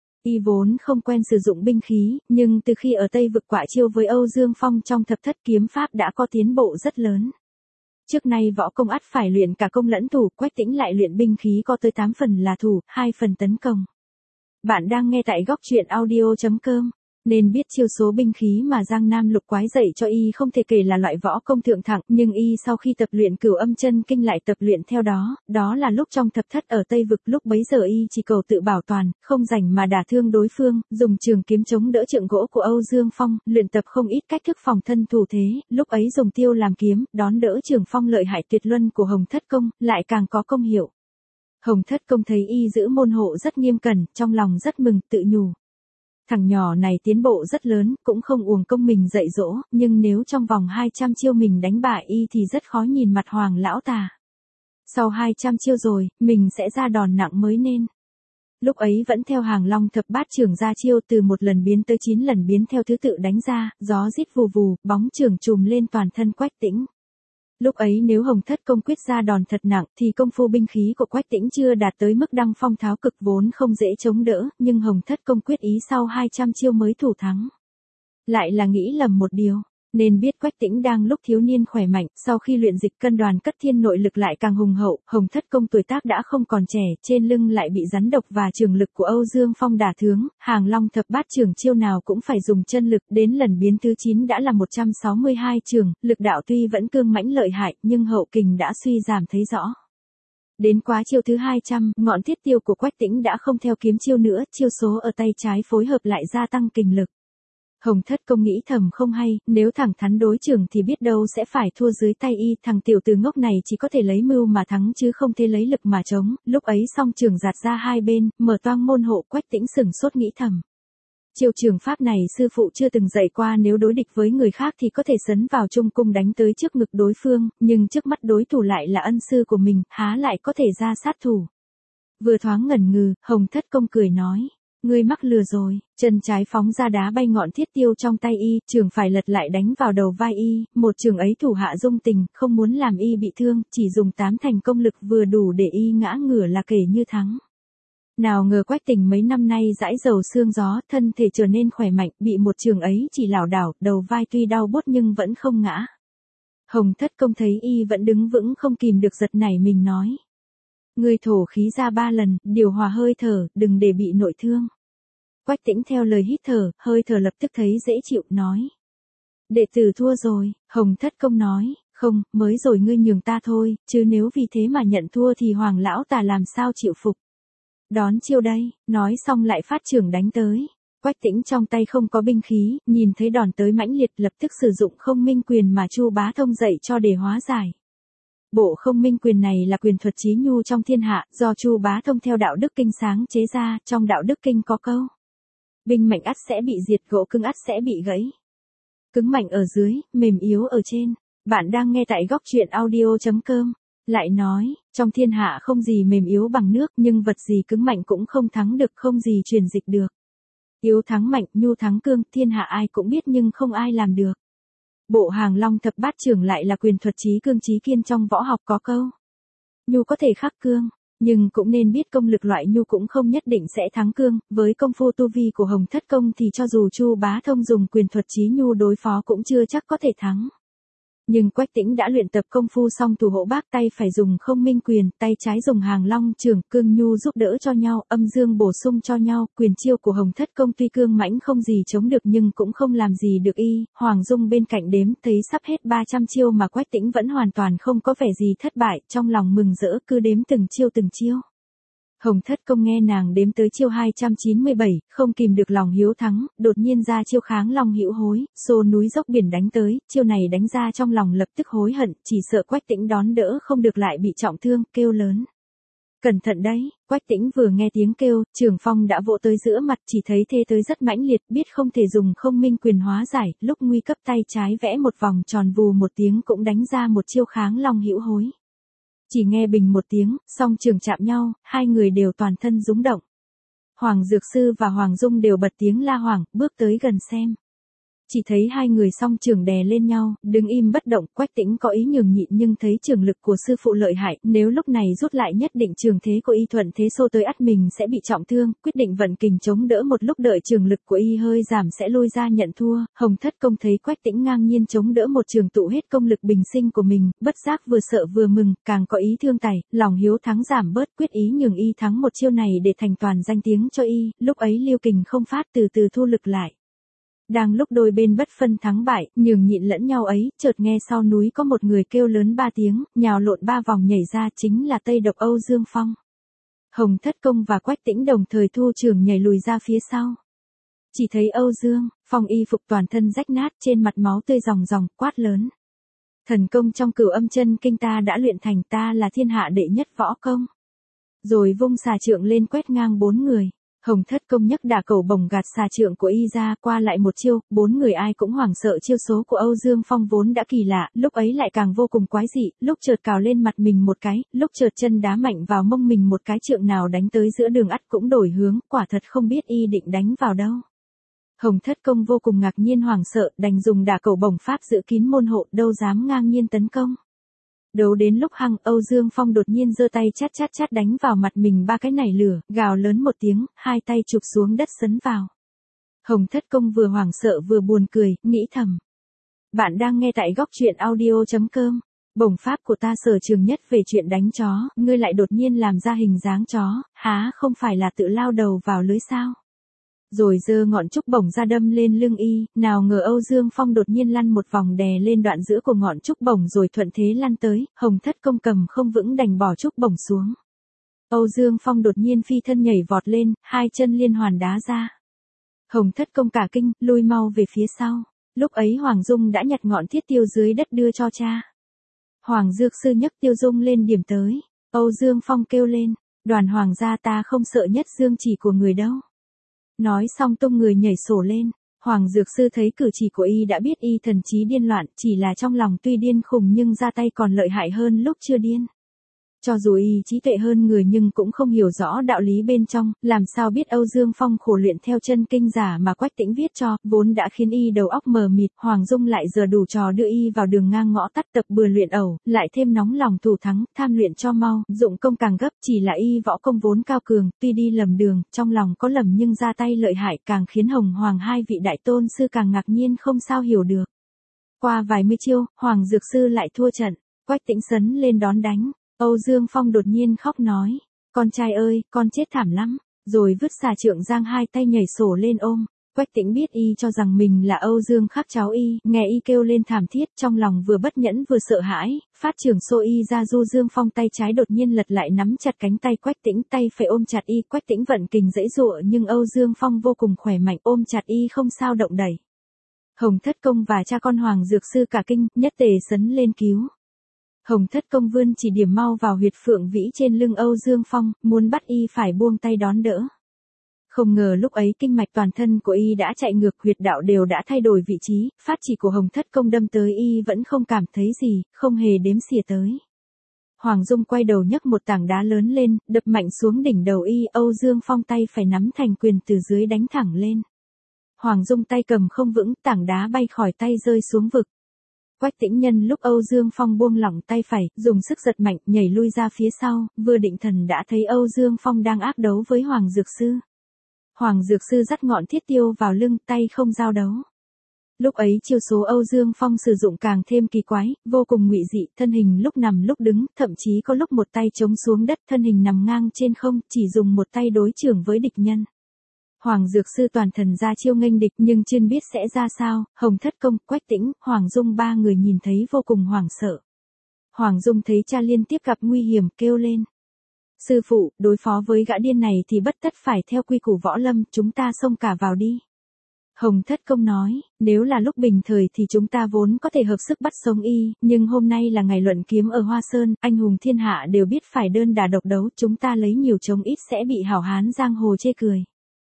Y vốn không quen sử dụng binh khí, nhưng từ khi ở Tây Vực quạ chiêu với Âu Dương Phong trong thập thất kiếm pháp đã có tiến bộ rất lớn. Trước nay võ công ắt phải luyện cả công lẫn thủ, Quách Tĩnh lại luyện binh khí có tới tám phần là thủ, hai phần tấn công. Bạn đang nghe tại góc truyện audio chấm com. Nên biết chiêu số binh khí mà Giang Nam Lục Quái dạy cho y không thể kể là loại võ công thượng thặng, nhưng y sau khi tập luyện Cửu Âm Chân Kinh lại tập luyện theo đó, đó là lúc trong thập thất ở Tây Vực, lúc bấy giờ y chỉ cầu tự bảo toàn, không rảnh mà đả thương đối phương, dùng trường kiếm chống đỡ trượng gỗ của Âu Dương Phong, luyện tập không ít cách thức phòng thân thủ thế, lúc ấy dùng tiêu làm kiếm, đón đỡ trường phong lợi hại tuyệt luân của Hồng Thất Công, lại càng có công hiệu. Hồng Thất Công thấy y giữ môn hộ rất nghiêm cẩn, trong lòng rất mừng, tự nhủ. Thằng nhỏ này tiến bộ rất lớn, cũng không uổng công mình dạy dỗ, nhưng nếu trong vòng hai trăm chiêu mình đánh bại y thì rất khó nhìn mặt Hoàng lão tà. Sau hai trăm chiêu rồi, mình sẽ ra đòn nặng mới nên. Lúc ấy vẫn theo hàng long thập bát trưởng ra chiêu, từ một lần biến tới chín lần biến theo thứ tự đánh ra, gió rít vù vù, bóng trưởng trùm lên toàn thân Quách Tĩnh. Lúc ấy nếu Hồng Thất Công quyết ra đòn thật nặng thì công phu binh khí của Quách Tĩnh chưa đạt tới mức đăng phong tháo cực vốn không dễ chống đỡ, nhưng Hồng Thất Công quyết ý sau hai trăm chiêu mới thủ thắng. Lại là nghĩ lầm một điều, nên biết Quách Tĩnh đang lúc thiếu niên khỏe mạnh, sau khi luyện dịch cân đoàn cất thiên nội lực lại càng hùng hậu, Hồng Thất Công tuổi tác đã không còn trẻ, trên lưng lại bị rắn độc và trường lực của Âu Dương Phong đả thương, hàng long thập bát trường chiêu nào cũng phải dùng chân lực, đến lần biến thứ chín đã là một trăm sáu mươi hai trường, lực đạo tuy vẫn cương mãnh lợi hại, nhưng hậu kình đã suy giảm thấy rõ. Đến quá chiêu thứ hai trăm, ngọn thiết tiêu của Quách Tĩnh đã không theo kiếm chiêu nữa, chiêu số ở tay trái phối hợp lại gia tăng kình lực. Hồng Thất Công nghĩ thầm không hay, nếu thẳng thắn đối trường thì biết đâu sẽ phải thua dưới tay y, thằng tiểu tử ngốc này chỉ có thể lấy mưu mà thắng chứ không thể lấy lực mà chống, lúc ấy song trường giạt ra hai bên, mở toang môn hộ. Quách Tĩnh sửng sốt nghĩ thầm. Chiêu trường pháp này sư phụ chưa từng dạy qua, nếu đối địch với người khác thì có thể sấn vào trung cung đánh tới trước ngực đối phương, nhưng trước mắt đối thủ lại là ân sư của mình, há lại có thể ra sát thủ. Vừa thoáng ngẩn ngừ, Hồng Thất Công cười nói. Ngươi mắc lừa rồi, chân trái phóng ra đá bay ngọn thiết tiêu trong tay y, trường phải lật lại đánh vào đầu vai y, một trường ấy thủ hạ dung tình, không muốn làm y bị thương, chỉ dùng tám thành công lực vừa đủ để y ngã ngửa là kể như thắng. Nào ngờ Quách Tình mấy năm nay dãi dầu xương gió, thân thể trở nên khỏe mạnh, bị một trường ấy chỉ lảo đảo, đầu vai tuy đau buốt nhưng vẫn không ngã. Hồng Thất Công thấy y vẫn đứng vững không kìm được giật nảy mình nói. Ngươi thổ khí ra ba lần, điều hòa hơi thở, đừng để bị nội thương. Quách Tĩnh theo lời hít thở, hơi thở lập tức thấy dễ chịu, nói. Đệ tử thua rồi, Hồng Thất Công nói, không, mới rồi ngươi nhường ta thôi, chứ nếu vì thế mà nhận thua thì Hoàng lão ta làm sao chịu phục. Đón chiêu đây, nói xong lại phát trưởng đánh tới. Quách Tĩnh trong tay không có binh khí, nhìn thấy đòn tới mãnh liệt lập tức sử dụng không minh quyền mà Chu Bá Thông dạy cho để hóa giải. Bộ không minh quyền này là quyền thuật chí nhu trong thiên hạ, do Chu Bá Thông theo đạo đức kinh sáng chế ra, trong đạo đức kinh có câu. Binh mạnh ắt sẽ bị diệt, gỗ cứng ắt sẽ bị gãy. Cứng mạnh ở dưới, mềm yếu ở trên. Bạn đang nghe tại góc truyện audio chấm com. Lại nói, trong thiên hạ không gì mềm yếu bằng nước, nhưng vật gì cứng mạnh cũng không thắng được, không gì truyền dịch được. Yếu thắng mạnh, nhu thắng cương, thiên hạ ai cũng biết nhưng không ai làm được. Bộ hàng long thập bát trưởng lại là quyền thuật chí cương chí kiên, trong võ học có câu. Nhu có thể khắc cương, nhưng cũng nên biết công lực loại nhu cũng không nhất định sẽ thắng cương, với công phu tu vi của Hồng Thất Công thì cho dù Chu Bá Thông dùng quyền thuật chí nhu đối phó cũng chưa chắc có thể thắng. Nhưng Quách Tĩnh đã luyện tập công phu song thủ hộ bác, tay phải dùng không minh quyền, tay trái dùng hàng long trường, cương nhu giúp đỡ cho nhau, âm dương bổ sung cho nhau, quyền chiêu của Hồng Thất Công tuy cương mãnh không gì chống được nhưng cũng không làm gì được y. Hoàng Dung bên cạnh đếm thấy sắp hết ba trăm chiêu mà Quách Tĩnh vẫn hoàn toàn không có vẻ gì thất bại, trong lòng mừng rỡ cứ đếm từng chiêu từng chiêu. Hồng Thất Công nghe nàng đếm tới chiêu hai trăm chín mươi bảy, không kìm được lòng hiếu thắng, đột nhiên ra chiêu kháng long hữu hối, xô núi dốc biển đánh tới, chiêu này đánh ra trong lòng lập tức hối hận, chỉ sợ Quách Tĩnh đón đỡ không được lại bị trọng thương, kêu lớn. Cẩn thận đấy, Quách Tĩnh vừa nghe tiếng kêu, trường phong đã vỗ tới giữa mặt, chỉ thấy thế tới rất mãnh liệt, biết không thể dùng không minh quyền hóa giải, lúc nguy cấp tay trái vẽ một vòng tròn vù một tiếng cũng đánh ra một chiêu kháng long hữu hối. Chỉ nghe bình một tiếng, song trường chạm nhau, hai người đều toàn thân rúng động. Hoàng Dược Sư và Hoàng Dung đều bật tiếng la hoảng, bước tới gần xem. Chỉ thấy hai người song trường đè lên nhau, đứng im bất động. Quách Tĩnh có ý nhường nhịn nhưng thấy trường lực của sư phụ lợi hại, nếu lúc này rút lại nhất định trường thế của y thuận thế xô tới ắt mình sẽ bị trọng thương, quyết định vận kình chống đỡ một lúc, đợi trường lực của y hơi giảm sẽ lui ra nhận thua. Hồng Thất Công thấy Quách Tĩnh ngang nhiên chống đỡ một trường tụ hết công lực bình sinh của mình, bất giác vừa sợ vừa mừng, càng có ý thương tài, lòng hiếu thắng giảm bớt, quyết ý nhường y thắng một chiêu này để thành toàn danh tiếng cho y. Lúc ấy Liêu Kình không phát, từ từ thu lực lại. Đang lúc đôi bên bất phân thắng bại, nhường nhịn lẫn nhau ấy, chợt nghe sau núi có một người kêu lớn ba tiếng, nhào lộn ba vòng nhảy ra, chính là Tây Độc Âu Dương Phong. Hồng Thất Công và Quách Tĩnh đồng thời thu trường nhảy lùi ra phía sau. Chỉ thấy Âu Dương Phong y phục toàn thân rách nát, trên mặt máu tươi ròng ròng, quát lớn. Thần công trong Cửu Âm Chân Kinh ta đã luyện thành, ta là thiên hạ đệ nhất võ công. Rồi vung xà trượng lên quét ngang bốn người. Hồng Thất Công nhấc đả cẩu bổng gạt xà trượng của y ra, qua lại một chiêu, bốn người ai cũng hoảng sợ. Chiêu số của Âu Dương Phong vốn đã kỳ lạ, lúc ấy lại càng vô cùng quái dị, lúc chợt cào lên mặt mình một cái, lúc chợt chân đá mạnh vào mông mình một cái, trượng nào đánh tới giữa đường ắt cũng đổi hướng, quả thật không biết y định đánh vào đâu. Hồng Thất Công vô cùng ngạc nhiên hoảng sợ, đành dùng đả cẩu bổng pháp giữ kín môn hộ, đâu dám ngang nhiên tấn công. Đấu đến lúc hăng, Âu Dương Phong đột nhiên giơ tay chát chát chát đánh vào mặt mình ba cái nảy lửa, gào lớn một tiếng, hai tay chụp xuống đất sấn vào. Hồng Thất Công vừa hoảng sợ vừa buồn cười, nghĩ thầm. Bạn đang nghe tại góc truyện audio chấm com. Bổng pháp của ta sở trường nhất về chuyện đánh chó, ngươi lại đột nhiên làm ra hình dáng chó, há không phải là tự lao đầu vào lưới sao? Rồi giơ ngọn trúc bổng ra đâm lên lưng y, nào ngờ Âu Dương Phong đột nhiên lăn một vòng đè lên đoạn giữa của ngọn trúc bổng rồi thuận thế lăn tới, Hồng Thất Công cầm không vững đành bỏ trúc bổng xuống. Âu Dương Phong đột nhiên phi thân nhảy vọt lên, hai chân liên hoàn đá ra. Hồng Thất Công cả kinh, lui mau về phía sau. Lúc ấy Hoàng Dung đã nhặt ngọn thiết tiêu dưới đất đưa cho cha. Hoàng Dược Sư nhấc tiêu dung lên điểm tới. Âu Dương Phong kêu lên, Đoàn hoàng gia ta không sợ nhất dương chỉ của người đâu. Nói xong tung người nhảy sổ lên. Hoàng Dược Sư thấy cử chỉ của y đã biết y thần trí điên loạn, chỉ là trong lòng tuy điên khùng nhưng ra tay còn lợi hại hơn lúc chưa điên. Cho dù y trí tuệ hơn người nhưng cũng không hiểu rõ đạo lý bên trong, làm sao biết Âu Dương Phong khổ luyện theo chân kinh giả mà Quách Tĩnh viết cho, vốn đã khiến y đầu óc mờ mịt. Hoàng Dung lại giờ đủ trò đưa y vào đường ngang ngõ tắt, tập bừa luyện ẩu, lại thêm nóng lòng thủ thắng, tham luyện cho mau, dụng công càng gấp. Chỉ là y võ công vốn cao cường, tuy đi lầm đường, trong lòng có lầm nhưng ra tay lợi hại, càng khiến Hồng Hoàng hai vị đại tôn sư càng ngạc nhiên không sao hiểu được. Qua vài mươi chiêu, Hoàng Dược Sư lại thua trận. Quách Tĩnh sấn lên đón đánh. Âu Dương Phong đột nhiên khóc nói, con trai ơi, con chết thảm lắm, rồi vứt xà trượng giang hai tay nhảy sổ lên ôm. Quách Tĩnh biết y cho rằng mình là Âu Dương Khắc cháu y, nghe y kêu lên thảm thiết, trong lòng vừa bất nhẫn vừa sợ hãi, phát trường xô y ra. Du Dương Phong tay trái đột nhiên lật lại nắm chặt cánh tay Quách Tĩnh, tay phải ôm chặt y. Quách Tĩnh vận kình dãy dụa nhưng Âu Dương Phong vô cùng khỏe mạnh, ôm chặt y không sao động đẩy. Hồng Thất Công và cha con Hoàng Dược Sư cả kinh, nhất tề sấn lên cứu. Hồng Thất Công vươn chỉ điểm mau vào huyệt phượng vĩ trên lưng Âu Dương Phong, muốn bắt y phải buông tay đón đỡ. Không ngờ lúc ấy kinh mạch toàn thân của y đã chạy ngược, huyệt đạo đều đã thay đổi vị trí, phát chỉ của Hồng Thất Công đâm tới y vẫn không cảm thấy gì, không hề đếm xỉa tới. Hoàng Dung quay đầu nhấc một tảng đá lớn lên, đập mạnh xuống đỉnh đầu y. Âu Dương Phong tay phải nắm thành quyền từ dưới đánh thẳng lên. Hoàng Dung tay cầm không vững, tảng đá bay khỏi tay rơi xuống vực. Quách Tĩnh nhân lúc Âu Dương Phong buông lỏng tay phải, dùng sức giật mạnh, nhảy lui ra phía sau, vừa định thần đã thấy Âu Dương Phong đang ác đấu với Hoàng Dược Sư. Hoàng Dược Sư dắt ngọn thiết tiêu vào lưng, tay không giao đấu. Lúc ấy chiêu số Âu Dương Phong sử dụng càng thêm kỳ quái, vô cùng ngụy dị, thân hình lúc nằm lúc đứng, thậm chí có lúc một tay chống xuống đất, thân hình nằm ngang trên không, chỉ dùng một tay đối chưởng với địch nhân. Hoàng Dược Sư toàn thần ra chiêu nghênh địch nhưng chưa biết sẽ ra sao. Hồng Thất Công, Quách Tĩnh, Hoàng Dung ba người nhìn thấy vô cùng hoảng sợ. Hoàng Dung thấy cha liên tiếp gặp nguy hiểm kêu lên. Sư phụ, đối phó với gã điên này thì bất tất phải theo quy củ võ lâm, chúng ta xông cả vào đi. Hồng Thất Công nói, nếu là lúc bình thời thì chúng ta vốn có thể hợp sức bắt sống y, nhưng hôm nay là ngày luận kiếm ở Hoa Sơn, anh hùng thiên hạ đều biết phải đơn đả độc đấu, chúng ta lấy nhiều chống ít sẽ bị hảo hán giang hồ chê cười.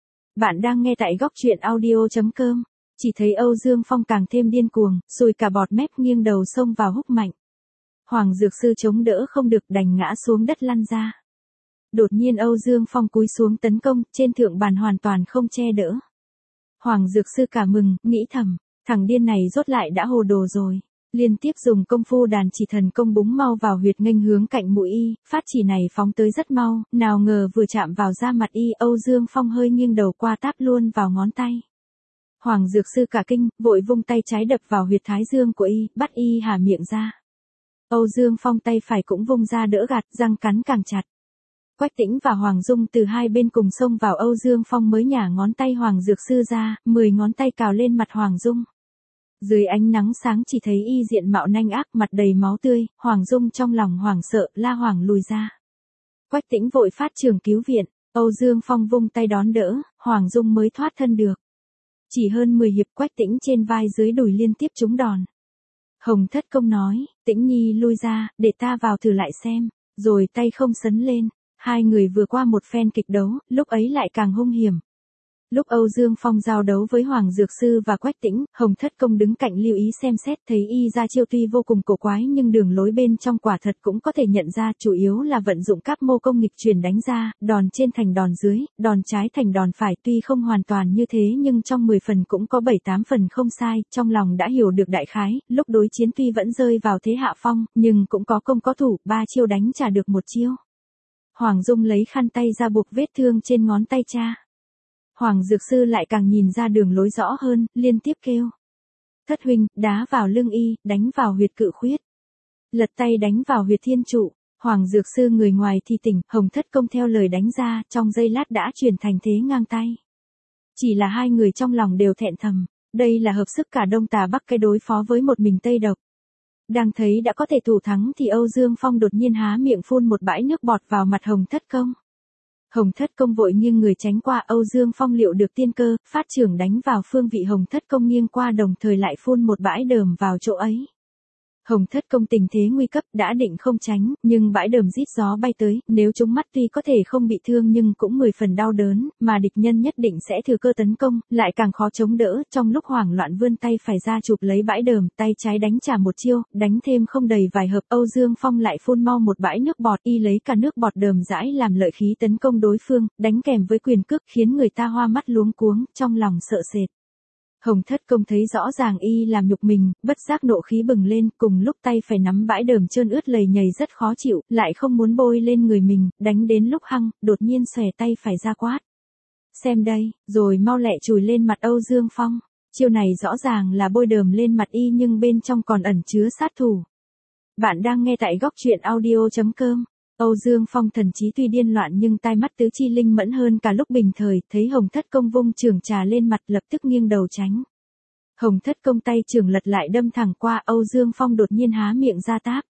Bạn đang nghe tại góc truyện audio chấm com. Chỉ thấy Âu Dương Phong càng thêm điên cuồng, sùi cả bọt mép nghiêng đầu xông vào húc mạnh. Hoàng Dược Sư chống đỡ không được đành ngã xuống đất lăn ra. Đột nhiên Âu Dương Phong cúi xuống tấn công, trên thượng bàn hoàn toàn không che đỡ. Hoàng Dược Sư cả mừng, nghĩ thầm, thằng điên này rốt lại đã hồ đồ rồi. Liên tiếp dùng công phu đàn chỉ thần công búng mau vào huyệt nghênh hướng cạnh mũi y, phát chỉ này phóng tới rất mau, nào ngờ vừa chạm vào da mặt y, Âu Dương Phong hơi nghiêng đầu qua táp luôn vào ngón tay. Hoàng Dược Sư cả kinh, vội vung tay trái đập vào huyệt thái dương của y, bắt y há miệng ra. Âu Dương Phong tay phải cũng vung ra đỡ gạt, răng cắn càng chặt. Quách Tĩnh và Hoàng Dung từ hai bên cùng xông vào, Âu Dương Phong mới nhả ngón tay Hoàng Dược Sư ra, mười ngón tay cào lên mặt Hoàng Dung. Dưới ánh nắng sáng chỉ thấy y diện mạo nanh ác, mặt đầy máu tươi. Hoàng Dung trong lòng hoảng sợ, la hoảng lùi ra. Quách Tĩnh vội phát trường cứu viện, Âu Dương Phong vung tay đón đỡ, Hoàng Dung mới thoát thân được. Chỉ hơn mười hiệp, Quách Tĩnh trên vai dưới đùi liên tiếp trúng đòn. Hồng Thất Công nói, Tĩnh Nhi lui ra, để ta vào thử lại xem, rồi tay không sấn lên. Hai người vừa qua một phen kịch đấu, lúc ấy lại càng hung hiểm. Lúc Âu Dương Phong giao đấu với Hoàng Dược Sư và Quách Tĩnh, Hồng Thất Công đứng cạnh lưu ý xem xét, thấy y ra chiêu tuy vô cùng cổ quái nhưng đường lối bên trong quả thật cũng có thể nhận ra, chủ yếu là vận dụng các mô công nghịch truyền đánh ra, đòn trên thành đòn dưới, đòn trái thành đòn phải, tuy không hoàn toàn như thế nhưng trong mười phần cũng có bảy tám phần không sai, trong lòng đã hiểu được đại khái, lúc đối chiến tuy vẫn rơi vào thế hạ phong, nhưng cũng có công có thủ, ba chiêu đánh trả được một chiêu. Hoàng Dung lấy khăn tay ra buộc vết thương trên ngón tay cha. Hoàng Dược Sư lại càng nhìn ra đường lối rõ hơn, liên tiếp kêu. Thất huynh, đá vào lưng y, đánh vào huyệt cự khuyết. Lật tay đánh vào huyệt thiên trụ. Hoàng Dược Sư người ngoài thì tỉnh, Hồng Thất Công theo lời đánh ra, trong giây lát đã chuyển thành thế ngang tay. Chỉ là hai người trong lòng đều thẹn thầm, đây là hợp sức cả Đông Tà Bắc cái đối phó với một mình Tây Độc. Đang thấy đã có thể thủ thắng thì Âu Dương Phong đột nhiên há miệng phun một bãi nước bọt vào mặt Hồng Thất Công. Hồng Thất Công vội nghiêng người tránh qua, Âu Dương Phong liệu được tiên cơ, phát trưởng đánh vào phương vị Hồng Thất Công nghiêng qua, đồng thời lại phun một bãi đờm vào chỗ ấy. Hồng Thất Công tình thế nguy cấp, đã định không tránh, nhưng bãi đờm rít gió bay tới, nếu trúng mắt tuy có thể không bị thương nhưng cũng mười phần đau đớn, mà địch nhân nhất định sẽ thừa cơ tấn công, lại càng khó chống đỡ, trong lúc hoảng loạn vươn tay phải ra chụp lấy bãi đờm, tay trái đánh trả một chiêu, đánh thêm không đầy vài hợp, Âu Dương Phong lại phun mau một bãi nước bọt, y lấy cả nước bọt đờm rãi làm lợi khí tấn công đối phương, đánh kèm với quyền cước khiến người ta hoa mắt luống cuống, trong lòng sợ sệt. Hồng Thất Công thấy rõ ràng y làm nhục mình, bất giác nộ khí bừng lên, cùng lúc tay phải nắm bãi đờm trơn ướt lầy nhầy rất khó chịu, lại không muốn bôi lên người mình, đánh đến lúc hăng, đột nhiên xòe tay phải ra quát. Xem đây, rồi mau lẹ chùi lên mặt Âu Dương Phong. Chiêu này rõ ràng là bôi đờm lên mặt y nhưng bên trong còn ẩn chứa sát thủ. Bạn đang nghe tại góc truyện audio chấm com. Âu Dương Phong thần trí tuy điên loạn nhưng tai mắt tứ chi linh mẫn hơn cả lúc bình thời, thấy Hồng Thất Công vung chưởng trà lên mặt lập tức nghiêng đầu tránh. Hồng Thất Công tay chưởng lật lại đâm thẳng qua, Âu Dương Phong đột nhiên há miệng ra táp.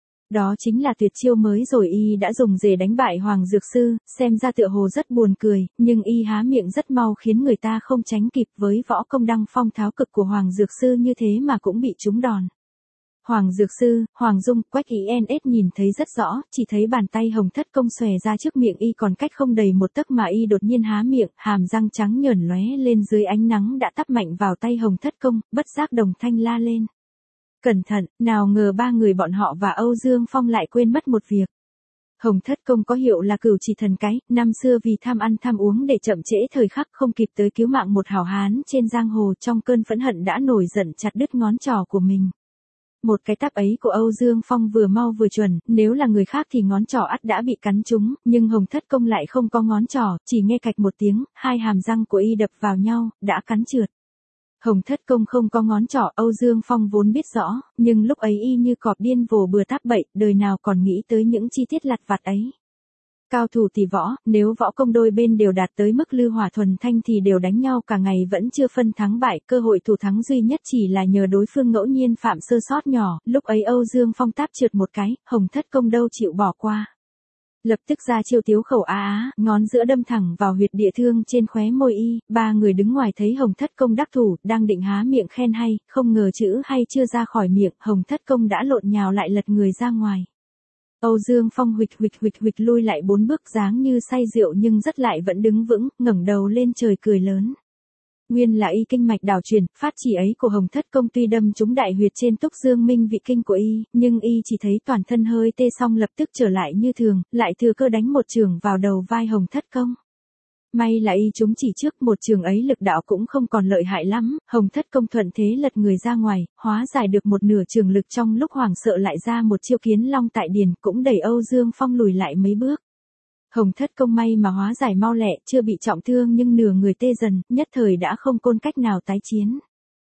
Đó chính là tuyệt chiêu mới rồi, y đã dùng rể đánh bại Hoàng Dược Sư, xem ra tựa hồ rất buồn cười, nhưng y há miệng rất mau khiến người ta không tránh kịp, với võ công đăng phong tháo cực của Hoàng Dược Sư như thế mà cũng bị trúng đòn. Hoàng Dược Sư, Hoàng Dung, Quách Ý en ét nhìn thấy rất rõ, chỉ thấy bàn tay Hồng Thất Công xòe ra trước miệng y còn cách không đầy một tấc mà y đột nhiên há miệng, hàm răng trắng nhởn lóe lên dưới ánh nắng đã tắp mạnh vào tay Hồng Thất Công, bất giác đồng thanh la lên. Cẩn thận, nào ngờ ba người bọn họ và Âu Dương Phong lại quên mất một việc. Hồng Thất Công có hiệu là Cửu Chỉ Thần Cái, năm xưa vì tham ăn tham uống để chậm trễ thời khắc không kịp tới cứu mạng một hảo hán trên giang hồ, trong cơn phẫn hận đã nổi giận chặt đứt ngón trỏ của mình. Một cái táp ấy của Âu Dương Phong vừa mau vừa chuẩn, nếu là người khác thì ngón trỏ ắt đã bị cắn trúng, nhưng Hồng Thất Công lại không có ngón trỏ, chỉ nghe cạch một tiếng, hai hàm răng của y đập vào nhau, đã cắn trượt. Hồng Thất Công không có ngón trỏ, Âu Dương Phong vốn biết rõ, nhưng lúc ấy y như cọp điên vồ bừa táp bậy, đời nào còn nghĩ tới những chi tiết lặt vặt ấy. Cao thủ thì võ, nếu võ công đôi bên đều đạt tới mức lưu hỏa thuần thanh thì đều đánh nhau cả ngày vẫn chưa phân thắng bại, cơ hội thủ thắng duy nhất chỉ là nhờ đối phương ngẫu nhiên phạm sơ sót nhỏ, lúc ấy Âu Dương Phong táp trượt một cái, Hồng Thất Công đâu chịu bỏ qua. Lập tức ra chiêu tiếu khẩu á á, ngón giữa đâm thẳng vào huyệt địa thương trên khóe môi y, ba người đứng ngoài thấy Hồng Thất Công đắc thủ, đang định há miệng khen hay, không ngờ chữ hay chưa ra khỏi miệng, Hồng Thất Công đã lộn nhào lại lật người ra ngoài. Âu Dương Phong huỵch huỵch huỵch huỵch lui lại bốn bước dáng như say rượu nhưng rất lại vẫn đứng vững, ngẩng đầu lên trời cười lớn. Nguyên là y kinh mạch đảo chuyển, phát chỉ ấy của Hồng Thất Công tuy đâm trúng đại huyệt trên túc dương minh vị kinh của y, nhưng y chỉ thấy toàn thân hơi tê xong lập tức trở lại như thường, lại thừa cơ đánh một chưởng vào đầu vai Hồng Thất Công. May là y trúng chỉ trước, một trường ấy lực đạo cũng không còn lợi hại lắm, Hồng Thất Công thuận thế lật người ra ngoài, hóa giải được một nửa trường lực, trong lúc hoảng sợ lại ra một chiêu kiến long tại điền, cũng đẩy Âu Dương Phong lùi lại mấy bước. Hồng Thất Công may mà hóa giải mau lẹ, chưa bị trọng thương nhưng nửa người tê dần, nhất thời đã không côn cách nào tái chiến.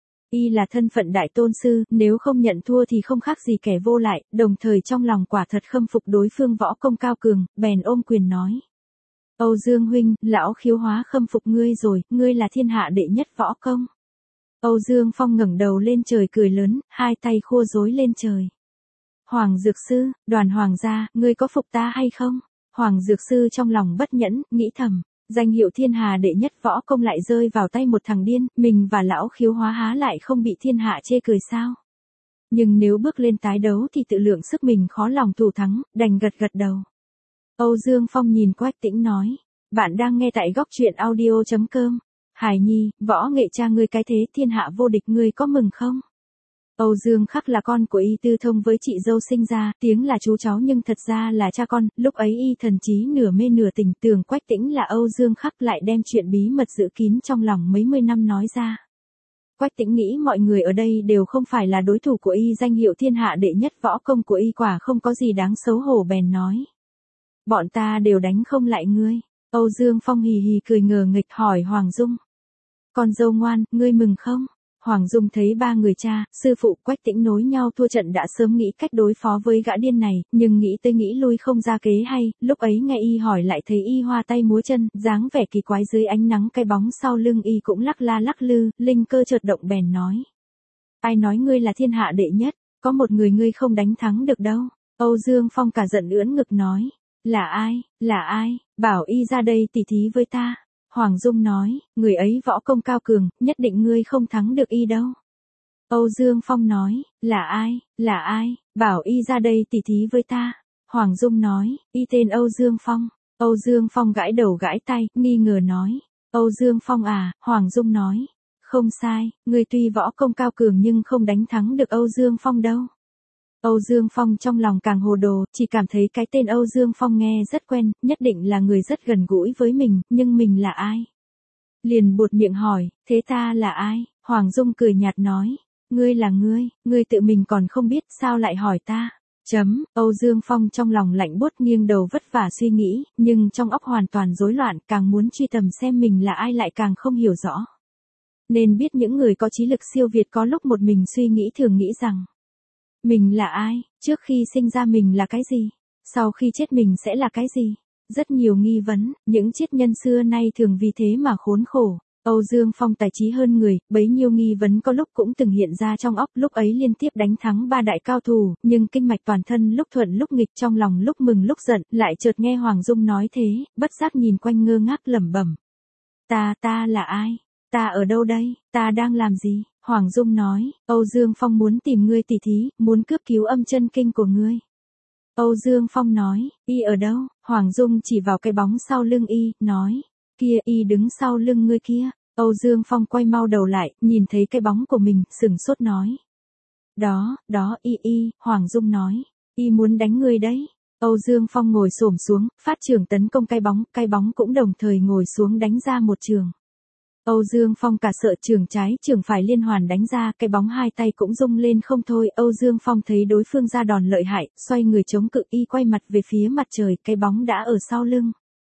Y là thân phận đại tôn sư, nếu không nhận thua thì không khác gì kẻ vô lại, đồng thời trong lòng quả thật khâm phục đối phương võ công cao cường, bèn ôm quyền nói. Âu Dương huynh, lão Khiếu Hóa khâm phục ngươi rồi, ngươi là thiên hạ đệ nhất võ công. Âu Dương Phong ngẩng đầu lên trời cười lớn, hai tay khua rối lên trời. Hoàng Dược Sư, Đoàn Hoàng gia, ngươi có phục ta hay không? Hoàng Dược Sư trong lòng bất nhẫn, nghĩ thầm, danh hiệu thiên hạ đệ nhất võ công lại rơi vào tay một thằng điên, mình và lão Khiếu Hóa há lại không bị thiên hạ chê cười sao? Nhưng nếu bước lên tái đấu thì tự lượng sức mình khó lòng thủ thắng, đành gật gật đầu. Âu Dương Phong nhìn Quách Tĩnh nói. Bạn đang nghe tại góc truyện audio.com. Hải Nhi, võ nghệ cha ngươi cái thế thiên hạ vô địch ngươi có mừng không? Âu Dương Khắc là con của Y Tư Thông với chị dâu sinh ra, tiếng là chú cháu nhưng thật ra là cha con, lúc ấy Y thần trí nửa mê nửa tỉnh tưởng Quách Tĩnh là Âu Dương Khắc lại đem chuyện bí mật giữ kín trong lòng mấy mươi năm nói ra. Quách Tĩnh nghĩ mọi người ở đây đều không phải là đối thủ của Y, danh hiệu thiên hạ đệ nhất võ công của Y quả không có gì đáng xấu hổ bèn nói. Bọn ta đều đánh không lại ngươi. Âu Dương Phong hì hì cười ngờ nghịch hỏi Hoàng Dung. Con dâu ngoan, ngươi mừng không? Hoàng Dung thấy ba người cha, sư phụ Quách Tĩnh nối nhau thua trận đã sớm nghĩ cách đối phó với gã điên này, nhưng nghĩ tới nghĩ lui không ra kế hay, lúc ấy nghe Y hỏi lại thấy Y hoa tay múa chân, dáng vẻ kỳ quái dưới ánh nắng cái bóng sau lưng Y cũng lắc la lắc lư, linh cơ chợt động bèn nói. Ai nói ngươi là thiên hạ đệ nhất, có một người ngươi không đánh thắng được đâu. Âu Dương Phong cả giận ưỡn ngực nói. Là ai, là ai, bảo Y ra đây tỉ thí với ta. Hoàng Dung nói, người ấy võ công cao cường, nhất định ngươi không thắng được Y đâu. Âu Dương Phong nói, là ai, là ai, bảo Y ra đây tỉ thí với ta. Hoàng Dung nói, Y tên Âu Dương Phong. Âu Dương Phong gãi đầu gãi tay, nghi ngờ nói. Âu Dương Phong à, Hoàng Dung nói. Không sai, ngươi tuy võ công cao cường nhưng không đánh thắng được Âu Dương Phong đâu. Âu Dương Phong trong lòng càng hồ đồ, chỉ cảm thấy cái tên Âu Dương Phong nghe rất quen, nhất định là người rất gần gũi với mình, nhưng mình là ai? Liền buột miệng hỏi, thế ta là ai? Hoàng Dung cười nhạt nói, ngươi là ngươi, ngươi tự mình còn không biết sao lại hỏi ta? Chấm, Âu Dương Phong trong lòng lạnh buốt nghiêng đầu vất vả suy nghĩ, nhưng trong óc hoàn toàn rối loạn, càng muốn truy tầm xem mình là ai lại càng không hiểu rõ. Nên biết những người có trí lực siêu việt có lúc một mình suy nghĩ thường nghĩ rằng mình là ai, trước khi sinh ra mình là cái gì, sau khi chết mình sẽ là cái gì. Rất nhiều nghi vấn, những triết nhân xưa nay thường vì thế mà khốn khổ. Âu Dương Phong tài trí hơn người, bấy nhiêu nghi vấn có lúc cũng từng hiện ra trong óc, lúc ấy liên tiếp đánh thắng ba đại cao thủ, nhưng kinh mạch toàn thân lúc thuận lúc nghịch, trong lòng lúc mừng lúc giận, lại chợt nghe Hoàng Dung nói thế, bất giác nhìn quanh ngơ ngác lẩm bẩm. Ta, ta là ai? Ta ở đâu đây? Ta đang làm gì? Hoàng Dung nói, Âu Dương Phong muốn tìm ngươi tỉ thí, muốn cướp cứu âm chân kinh của ngươi. Âu Dương Phong nói, Y ở đâu? Hoàng Dung chỉ vào cái bóng sau lưng Y, nói, kia Y đứng sau lưng ngươi kia. Âu Dương Phong quay mau đầu lại, nhìn thấy cái bóng của mình, sửng sốt nói. Đó, đó Y Y, Hoàng Dung nói, Y muốn đánh ngươi đấy. Âu Dương Phong ngồi xổm xuống, phát trường tấn công cái bóng, cái bóng cũng đồng thời ngồi xuống đánh ra một trường. Âu Dương Phong cả sợ trường trái trường phải liên hoàn đánh ra, cái bóng hai tay cũng rung lên không thôi. Âu Dương Phong thấy đối phương ra đòn lợi hại, xoay người chống cự, Y quay mặt về phía mặt trời, cái bóng đã ở sau lưng.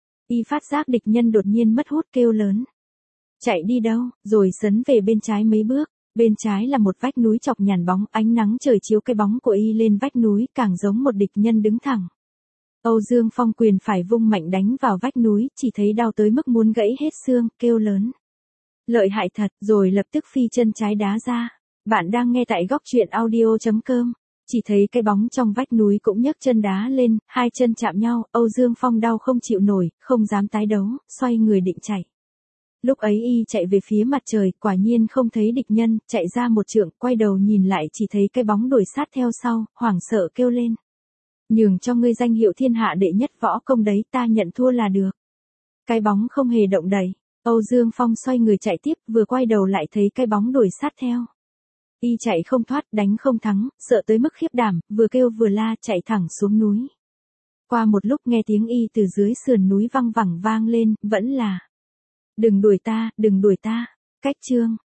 Y phát giác địch nhân đột nhiên mất hút kêu lớn. Chạy đi đâu, rồi sấn về bên trái mấy bước. Bên trái là một vách núi chọc nhàn bóng, ánh nắng trời chiếu cái bóng của Y lên vách núi, càng giống một địch nhân đứng thẳng. Âu Dương Phong quyền phải vung mạnh đánh vào vách núi, chỉ thấy đau tới mức muốn gãy hết xương, kêu lớn. Lợi hại thật, rồi lập tức phi chân trái đá ra. Bạn đang nghe tại góc truyện audio.com. Chỉ thấy cái bóng trong vách núi cũng nhấc chân đá lên, hai chân chạm nhau, Âu Dương Phong đau không chịu nổi, không dám tái đấu, xoay người định chạy. Lúc ấy Y chạy về phía mặt trời, quả nhiên không thấy địch nhân, chạy ra một trượng, quay đầu nhìn lại chỉ thấy cái bóng đuổi sát theo sau, hoảng sợ kêu lên. Nhường cho ngươi danh hiệu thiên hạ đệ nhất võ công đấy, ta nhận thua là được. Cái bóng không hề động đậy. Âu Dương Phong xoay người chạy tiếp, vừa quay đầu lại thấy cái bóng đuổi sát theo. Y chạy không thoát, đánh không thắng, sợ tới mức khiếp đảm, vừa kêu vừa la chạy thẳng xuống núi. Qua một lúc nghe tiếng Y từ dưới sườn núi văng vẳng vang lên, vẫn là. Đừng đuổi ta, đừng đuổi ta. Cách chương.